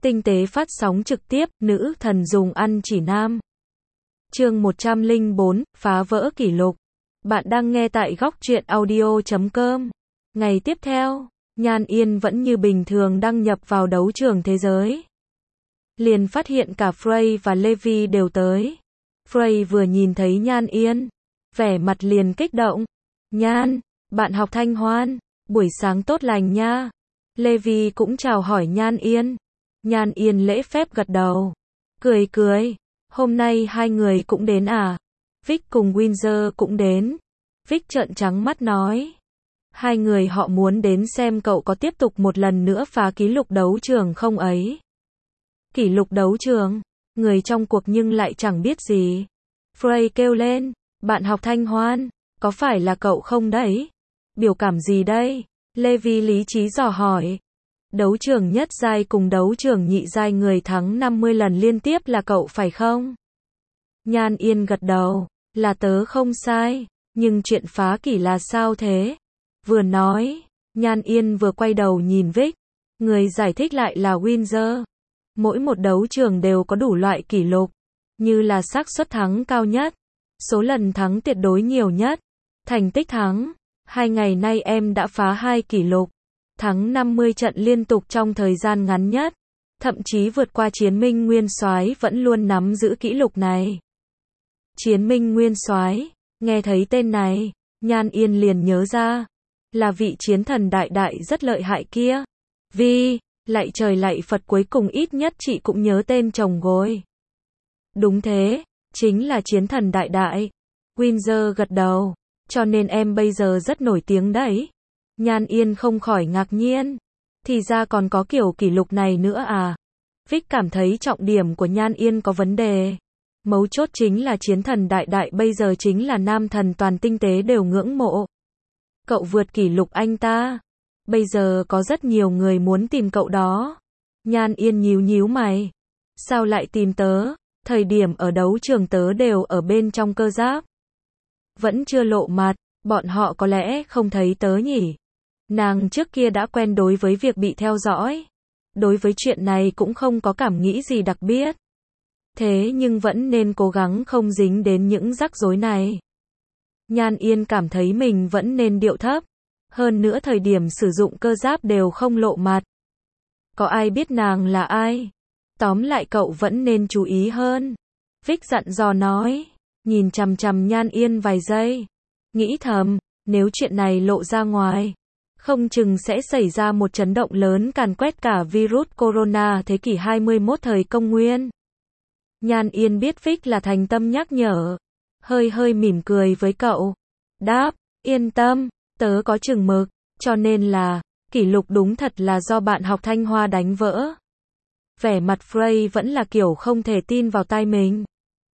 Tinh tế phát sóng trực tiếp, nữ thần dùng ăn chỉ nam. Chương 104, phá vỡ kỷ lục. Bạn đang nghe tại góc truyện audio.com. Ngày tiếp theo, Nhan Yên vẫn như bình thường đăng nhập vào đấu trường thế giới. Liền phát hiện cả Frey và Levi đều tới. Frey vừa nhìn thấy Nhan Yên, vẻ mặt liền kích động. Nhan, bạn học Thanh Hoan, buổi sáng tốt lành nha. Levi cũng chào hỏi Nhan Yên. Nhan Yên lễ phép gật đầu. Cười cười, hôm nay hai người cũng đến à? Vic cùng Windsor cũng đến. Vic trợn trắng mắt nói. Hai người họ muốn đến xem cậu có tiếp tục một lần nữa phá kỷ lục đấu trường không ấy. Kỷ lục đấu trường, người trong cuộc nhưng lại chẳng biết gì. Frey kêu lên, bạn học Thanh Hoan, có phải là cậu không đấy? Biểu cảm gì đây? Levi lý trí dò hỏi. Đấu trường nhất giai cùng đấu trường nhị giai người thắng 50 lần liên tiếp là cậu phải không? Nhan Yên gật đầu, là tớ không sai, nhưng chuyện phá kỷ là sao thế? Vừa nói, Nhan Yên vừa quay đầu nhìn Vic, người giải thích lại là Windsor. Mỗi một đấu trường đều có đủ loại kỷ lục, như là xác suất thắng cao nhất, số lần thắng tuyệt đối nhiều nhất, thành tích thắng. 2 ngày nay em đã phá 2 kỷ lục, thắng 50 trận liên tục trong thời gian ngắn nhất, thậm chí vượt qua Chiến Minh Nguyên Soái vẫn luôn nắm giữ kỷ lục này. Chiến Minh Nguyên Soái, nghe thấy tên này, Nhan Yên liền nhớ ra, là vị chiến thần đại đại rất lợi hại kia. Vì, lạy trời lạy Phật, cuối cùng ít nhất chị cũng nhớ tên chồng rồi. Đúng thế, chính là chiến thần đại đại. Windsor gật đầu, cho nên em bây giờ rất nổi tiếng đấy. Nhan Yên không khỏi ngạc nhiên. Thì ra còn có kiểu kỷ lục này nữa à? Vic cảm thấy trọng điểm của Nhan Yên có vấn đề. Mấu chốt chính là chiến thần đại đại bây giờ chính là nam thần toàn tinh tế đều ngưỡng mộ. Cậu vượt kỷ lục anh ta. Bây giờ có rất nhiều người muốn tìm cậu đó. Nhan Yên nhíu nhíu mày. Sao lại tìm tớ? Thời điểm ở đấu trường tớ đều ở bên trong cơ giáp. Vẫn chưa lộ mặt, bọn họ có lẽ không thấy tớ nhỉ? Nàng trước kia đã quen đối với việc bị theo dõi. Đối với chuyện này cũng không có cảm nghĩ gì đặc biệt. Thế nhưng vẫn nên cố gắng không dính đến những rắc rối này. Nhan Yên cảm thấy mình vẫn nên điệu thấp. Hơn nữa thời điểm sử dụng cơ giáp đều không lộ mặt. Có ai biết nàng là ai? Tóm lại cậu vẫn nên chú ý hơn. Vic dặn dò nói. Nhìn chằm chằm Nhan Yên vài giây. Nghĩ thầm, nếu chuyện này lộ ra ngoài, không chừng sẽ xảy ra một chấn động lớn càn quét cả virus corona thế kỷ 21 thời công nguyên. Nhan Yên biết Vic là thành tâm nhắc nhở. Hơi hơi mỉm cười với cậu. Đáp, yên tâm, tớ có chừng mực, cho nên là, kỷ lục đúng thật là do bạn học Thanh Hoa đánh vỡ. Vẻ mặt Frey vẫn là kiểu không thể tin vào tai mình.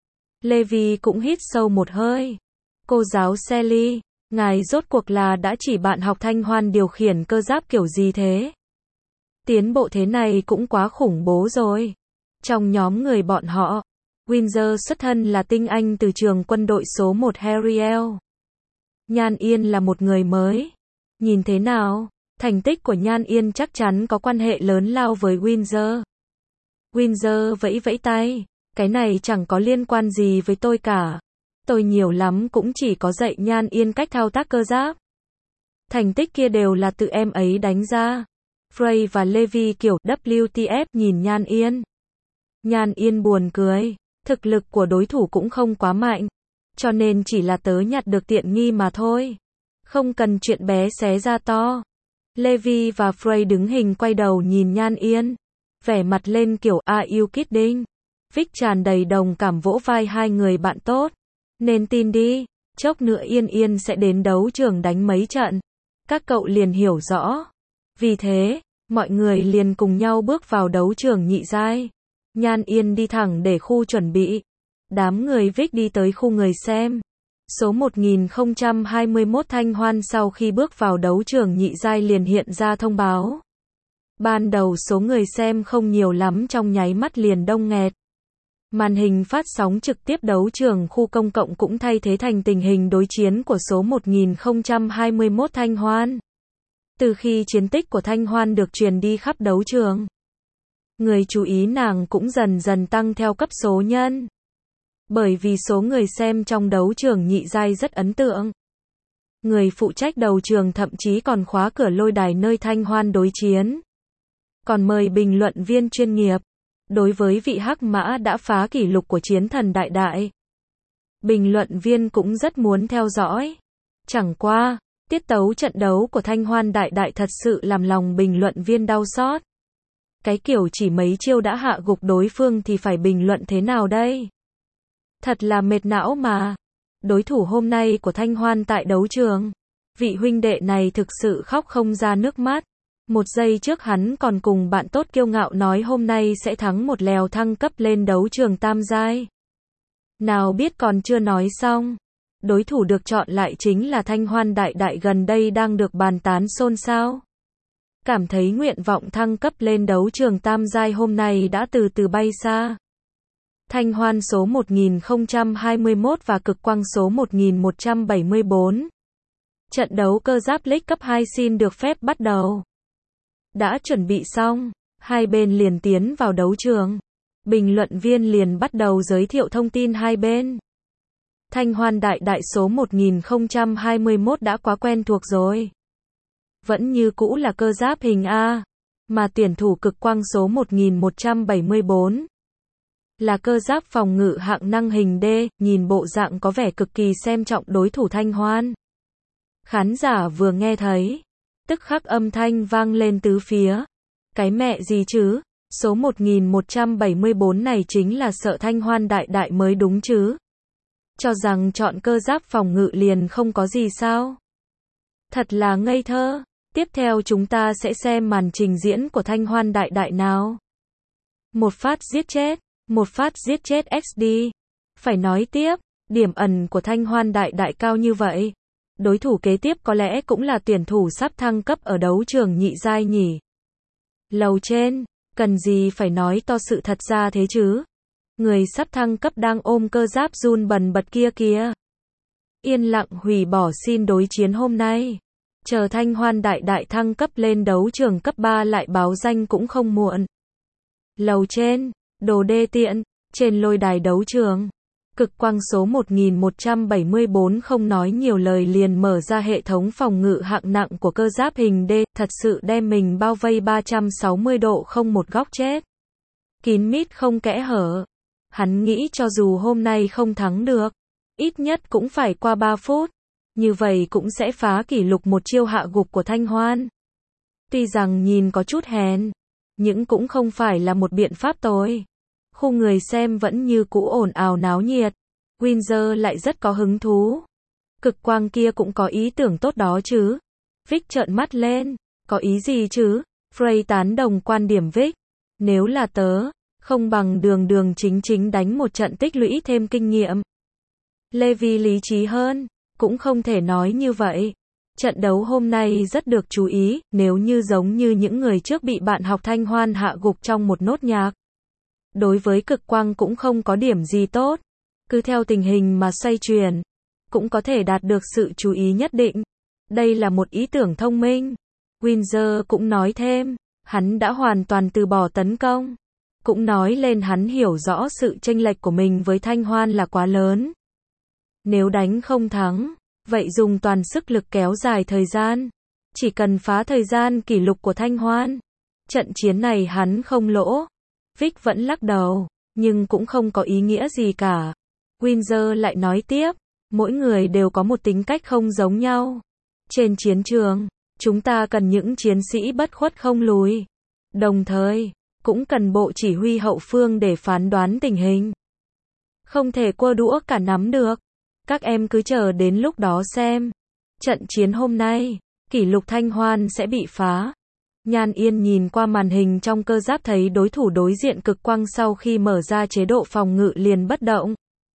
Levi cũng hít sâu một hơi. Cô giáo Sally, ngài rốt cuộc là đã chỉ bạn học Thanh Hoan điều khiển cơ giáp kiểu gì thế? Tiến bộ thế này cũng quá khủng bố rồi. Trong nhóm người bọn họ, Windsor xuất thân là tinh anh từ trường quân đội số 1 Harriel. Nhan Yên là một người mới. Nhìn thế nào, thành tích của Nhan Yên chắc chắn có quan hệ lớn lao với Windsor. Windsor vẫy vẫy tay. Cái này chẳng có liên quan gì với tôi cả. Tôi nhiều lắm cũng chỉ có dạy Nhan Yên cách thao tác cơ giáp. Thành tích kia đều là tự em ấy đánh ra. Frey và Levi kiểu WTF nhìn Nhan Yên. Nhan Yên buồn cười. Thực lực của đối thủ cũng không quá mạnh. Cho nên chỉ là tớ nhặt được tiện nghi mà thôi. Không cần chuyện bé xé ra to. Levi và Frey đứng hình quay đầu nhìn Nhan Yên. Vẻ mặt lên kiểu are you kidding? Vic tràn đầy đồng cảm vỗ vai hai người bạn tốt. Nên tin đi, chốc nữa Yên Yên sẽ đến đấu trường đánh mấy trận. Các cậu liền hiểu rõ. Vì thế, mọi người liền cùng nhau bước vào đấu trường nhị giai. Nhan Yên đi thẳng để khu chuẩn bị. Đám người Vic đi tới khu người xem. Số 1021 Thanh Hoan sau khi bước vào đấu trường nhị giai liền hiện ra thông báo. Ban đầu số người xem không nhiều lắm, trong nháy mắt liền đông nghẹt. Màn hình phát sóng trực tiếp đấu trường khu công cộng cũng thay thế thành tình hình đối chiến của số 1021 Thanh Hoan. Từ khi chiến tích của Thanh Hoan được truyền đi khắp đấu trường, Người chú ý nàng cũng dần dần tăng theo cấp số nhân. Bởi vì số người xem trong đấu trường nhị giai rất ấn tượng. Người phụ trách đầu trường thậm chí còn khóa cửa lôi đài nơi Thanh Hoan đối chiến. Còn mời bình luận viên chuyên nghiệp. Đối với vị hắc mã đã phá kỷ lục của chiến thần đại đại, bình luận viên cũng rất muốn theo dõi. Chẳng qua, tiết tấu trận đấu của Thanh Hoan đại đại thật sự làm lòng bình luận viên đau xót. Cái kiểu chỉ mấy chiêu đã hạ gục đối phương thì phải bình luận thế nào đây? Thật là mệt não mà. Đối thủ hôm nay của Thanh Hoan tại đấu trường, vị huynh đệ này thực sự khóc không ra nước mắt. Một giây trước hắn còn cùng bạn tốt kiêu ngạo nói hôm nay sẽ thắng một lèo thăng cấp lên đấu trường tam giai. Nào biết còn chưa nói xong, đối thủ được chọn lại chính là Thanh Hoan đại đại gần đây đang được bàn tán xôn xao. Cảm thấy nguyện vọng thăng cấp lên đấu trường tam giai hôm nay đã từ từ bay xa. Thanh Hoan số 1021 và Cực Quang số 1174. Trận đấu cơ giáp League cấp 2 xin được phép bắt đầu. Đã chuẩn bị xong, hai bên liền tiến vào đấu trường. Bình luận viên liền bắt đầu giới thiệu thông tin hai bên. Thanh Hoan đại đại số 1021 đã quá quen thuộc rồi. Vẫn như cũ là cơ giáp hình A, mà tuyển thủ Cực Quang số 1174 là cơ giáp phòng ngự hạng năng hình D, nhìn bộ dạng có vẻ cực kỳ xem trọng đối thủ Thanh Hoan. Khán giả vừa nghe thấy, tức khắc âm thanh vang lên tứ phía. Cái mẹ gì chứ, số 1174 này chính là sợ Thanh Hoan đại đại mới đúng chứ. Cho rằng chọn cơ giáp phòng ngự liền không có gì sao. Thật là ngây thơ. Tiếp theo chúng ta sẽ xem màn trình diễn của Thanh Hoan đại đại nào. Một phát giết chết XD. Phải nói tiếp, điểm ẩn của Thanh Hoan đại đại cao như vậy. Đối thủ kế tiếp có lẽ cũng là tuyển thủ sắp thăng cấp ở đấu trường nhị giai nhỉ. Lầu trên, cần gì phải nói to sự thật ra thế chứ. Người sắp thăng cấp đang ôm cơ giáp run bần bật kia kìa. Yên lặng hủy bỏ xin đối chiến hôm nay. Chờ Thanh Hoan đại đại thăng cấp lên đấu trường cấp 3 lại báo danh cũng không muộn. Lầu trên, đồ đê tiện, trên lôi đài đấu trường. Cực Quang số 1174 không nói nhiều lời liền mở ra hệ thống phòng ngự hạng nặng của cơ giáp hình D, thật sự đem mình bao vây 360 độ không một góc chết. Kín mít không kẽ hở. Hắn nghĩ cho dù hôm nay không thắng được, ít nhất cũng phải qua 3 phút. Như vậy cũng sẽ phá kỷ lục một chiêu hạ gục của Thanh Hoan. Tuy rằng nhìn có chút hèn, nhưng cũng không phải là một biện pháp tồi. Khu người xem vẫn như cũ ồn ào náo nhiệt. Windsor lại rất có hứng thú. Cực Quang kia cũng có ý tưởng tốt đó chứ. Vic trợn mắt lên. Có ý gì chứ? Frey tán đồng quan điểm Vic. Nếu là tớ, không bằng đường chính đánh một trận tích lũy thêm kinh nghiệm. Levi lý trí hơn. Cũng không thể nói như vậy. Trận đấu hôm nay rất được chú ý, nếu như giống như những người trước bị bạn học Thanh Hoan hạ gục trong một nốt nhạc. Đối với Cực Quang cũng không có điểm gì tốt. Cứ theo tình hình mà xoay chuyển, cũng có thể đạt được sự chú ý nhất định. Đây là một ý tưởng thông minh. Windsor cũng nói thêm, hắn đã hoàn toàn từ bỏ tấn công. Cũng nói lên hắn hiểu rõ sự chênh lệch của mình với Thanh Hoan là quá lớn. Nếu đánh không thắng, vậy dùng toàn sức lực kéo dài thời gian. Chỉ cần phá thời gian kỷ lục của Thanh Hoan. Trận chiến này hắn không lỗ. Vic vẫn lắc đầu, nhưng cũng không có ý nghĩa gì cả. Windsor lại nói tiếp, mỗi người đều có một tính cách không giống nhau. Trên chiến trường, chúng ta cần những chiến sĩ bất khuất không lùi. Đồng thời, cũng cần bộ chỉ huy hậu phương để phán đoán tình hình. Không thể cua đũa cả nắm được. Các em cứ chờ đến lúc đó xem. Trận chiến hôm nay, kỷ lục Thanh Hoan sẽ bị phá. Nhan Yên nhìn qua màn hình trong cơ giáp thấy đối thủ đối diện Cực Quang sau khi mở ra chế độ phòng ngự liền bất động.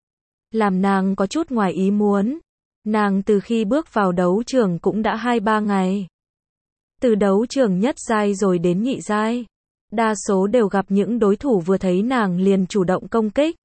Làm nàng có chút ngoài ý muốn. Nàng từ khi bước vào đấu trường cũng đã 2-3 ngày. Từ đấu trường nhất giai rồi đến nhị giai. Đa số đều gặp những đối thủ vừa thấy nàng liền chủ động công kích.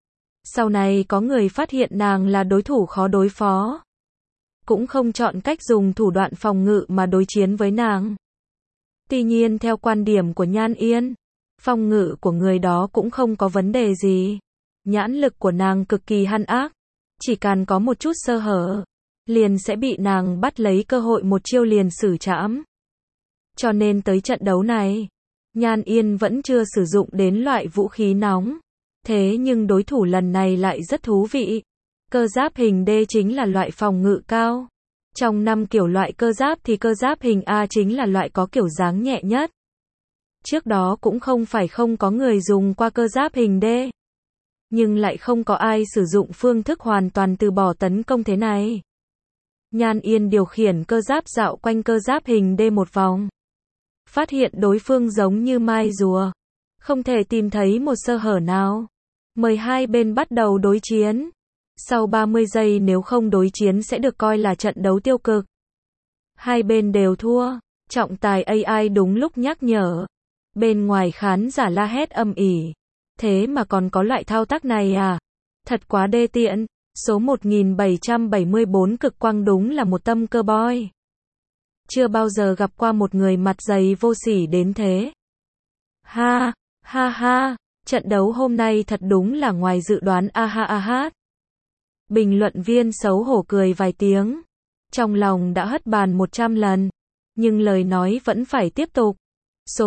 Sau này có người phát hiện nàng là đối thủ khó đối phó. Cũng không chọn cách dùng thủ đoạn phòng ngự mà đối chiến với nàng. Tuy nhiên theo quan điểm của Nhan Yên, Phong ngự của người đó cũng không có vấn đề gì. Nhãn lực của nàng cực kỳ hung ác. Chỉ cần có một chút sơ hở, liền sẽ bị nàng bắt lấy cơ hội một chiêu liền xử trảm. Cho nên tới trận đấu này, Nhan Yên vẫn chưa sử dụng đến loại vũ khí nóng. Thế nhưng đối thủ lần này lại rất thú vị. Cơ giáp hình D chính là loại phòng ngự cao. Trong 5 kiểu loại cơ giáp thì cơ giáp hình A chính là loại có kiểu dáng nhẹ nhất. Trước đó cũng không phải không có người dùng qua cơ giáp hình D. Nhưng lại không có ai sử dụng phương thức hoàn toàn từ bỏ tấn công thế này. Nhan Yên điều khiển cơ giáp dạo quanh cơ giáp hình D một vòng. Phát hiện đối phương giống như mai rùa. Không thể tìm thấy một sơ hở nào. Mời hai bên bắt đầu đối chiến. Sau 30 giây nếu không đối chiến sẽ được coi là trận đấu tiêu cực. Hai bên đều thua. Trọng tài AI đúng lúc nhắc nhở. Bên ngoài khán giả la hét âm ỉ. Thế mà còn có loại thao tác này à? Thật quá đê tiện. Số 1774 cực quang đúng là một tâm cơ boy. Chưa bao giờ gặp qua một người mặt dày vô sỉ đến thế. Ha, ha ha, trận đấu hôm nay thật đúng là ngoài dự đoán a ha a hát. Bình luận viên xấu hổ cười vài tiếng. Trong lòng đã hất bàn 100 lần. Nhưng lời nói vẫn phải tiếp tục. Số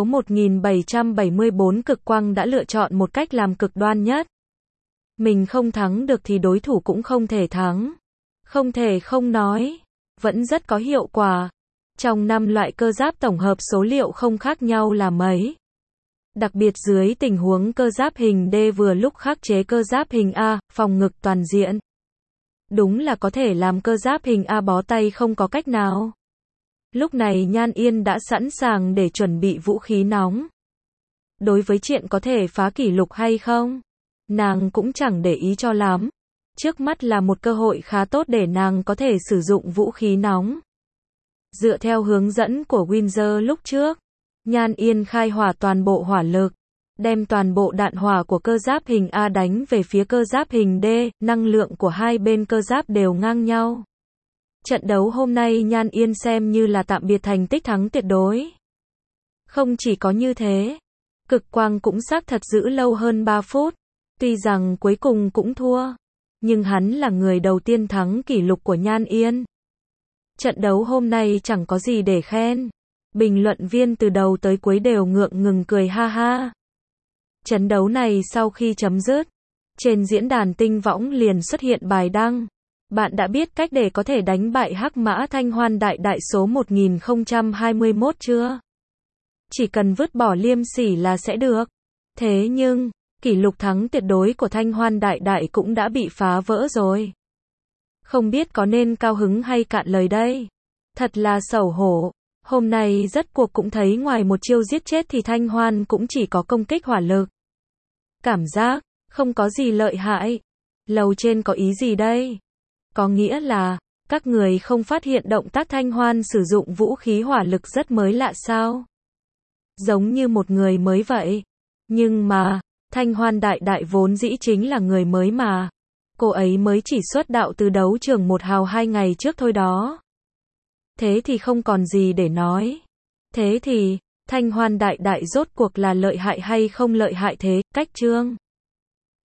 1774 cực quang đã lựa chọn một cách làm cực đoan nhất. Mình không thắng được thì đối thủ cũng không thể thắng. Không thể không nói. Vẫn rất có hiệu quả. Trong 5 loại cơ giáp tổng hợp số liệu không khác nhau là mấy. Đặc biệt dưới tình huống cơ giáp hình D vừa lúc khắc chế cơ giáp hình A, phòng ngực toàn diện. Đúng là có thể làm cơ giáp hình A bó tay không có cách nào. Lúc này Nhan Yên đã sẵn sàng để chuẩn bị vũ khí nóng. Đối với chuyện có thể phá kỷ lục hay không, nàng cũng chẳng để ý cho lắm. Trước mắt là một cơ hội khá tốt để nàng có thể sử dụng vũ khí nóng. Dựa theo hướng dẫn của Windsor lúc trước, Nhan Yên khai hỏa toàn bộ hỏa lực, đem toàn bộ đạn hỏa của cơ giáp hình A đánh về phía cơ giáp hình D, năng lượng của hai bên cơ giáp đều ngang nhau. Trận đấu hôm nay Nhan Yên xem như là tạm biệt thành tích thắng tuyệt đối. Không chỉ có như thế, cực quang cũng xác thật giữ lâu hơn 3 phút, tuy rằng cuối cùng cũng thua, nhưng hắn là người đầu tiên thắng kỷ lục của Nhan Yên. Trận đấu hôm nay chẳng có gì để khen. Bình luận viên từ đầu tới cuối đều ngượng ngừng cười ha ha. Trận đấu này sau khi chấm dứt, trên diễn đàn tinh võng liền xuất hiện bài đăng. Bạn đã biết cách để có thể đánh bại Hắc Mã Thanh Hoan Đại Đại số 1021 chưa? Chỉ cần vứt bỏ liêm sỉ là sẽ được. Thế nhưng, kỷ lục thắng tuyệt đối của Thanh Hoan Đại Đại cũng đã bị phá vỡ rồi. Không biết có nên cao hứng hay cạn lời đây? Thật là xấu hổ. Hôm nay rất cuộc cũng thấy ngoài một chiêu giết chết thì Thanh Hoan cũng chỉ có công kích hỏa lực. Cảm giác, không có gì lợi hại. Lầu trên có ý gì đây? Có nghĩa là, các người không phát hiện động tác Thanh Hoan sử dụng vũ khí hỏa lực rất mới lạ sao? Giống như một người mới vậy. Nhưng mà, Thanh Hoan Đại Đại vốn dĩ chính là người mới mà. Cô ấy mới chỉ xuất đạo từ đấu trường 1 hào 2 ngày trước thôi đó. Thế thì không còn gì để nói. Thế thì, Thanh Hoan Đại Đại rốt cuộc là lợi hại hay không lợi hại thế, cách chương.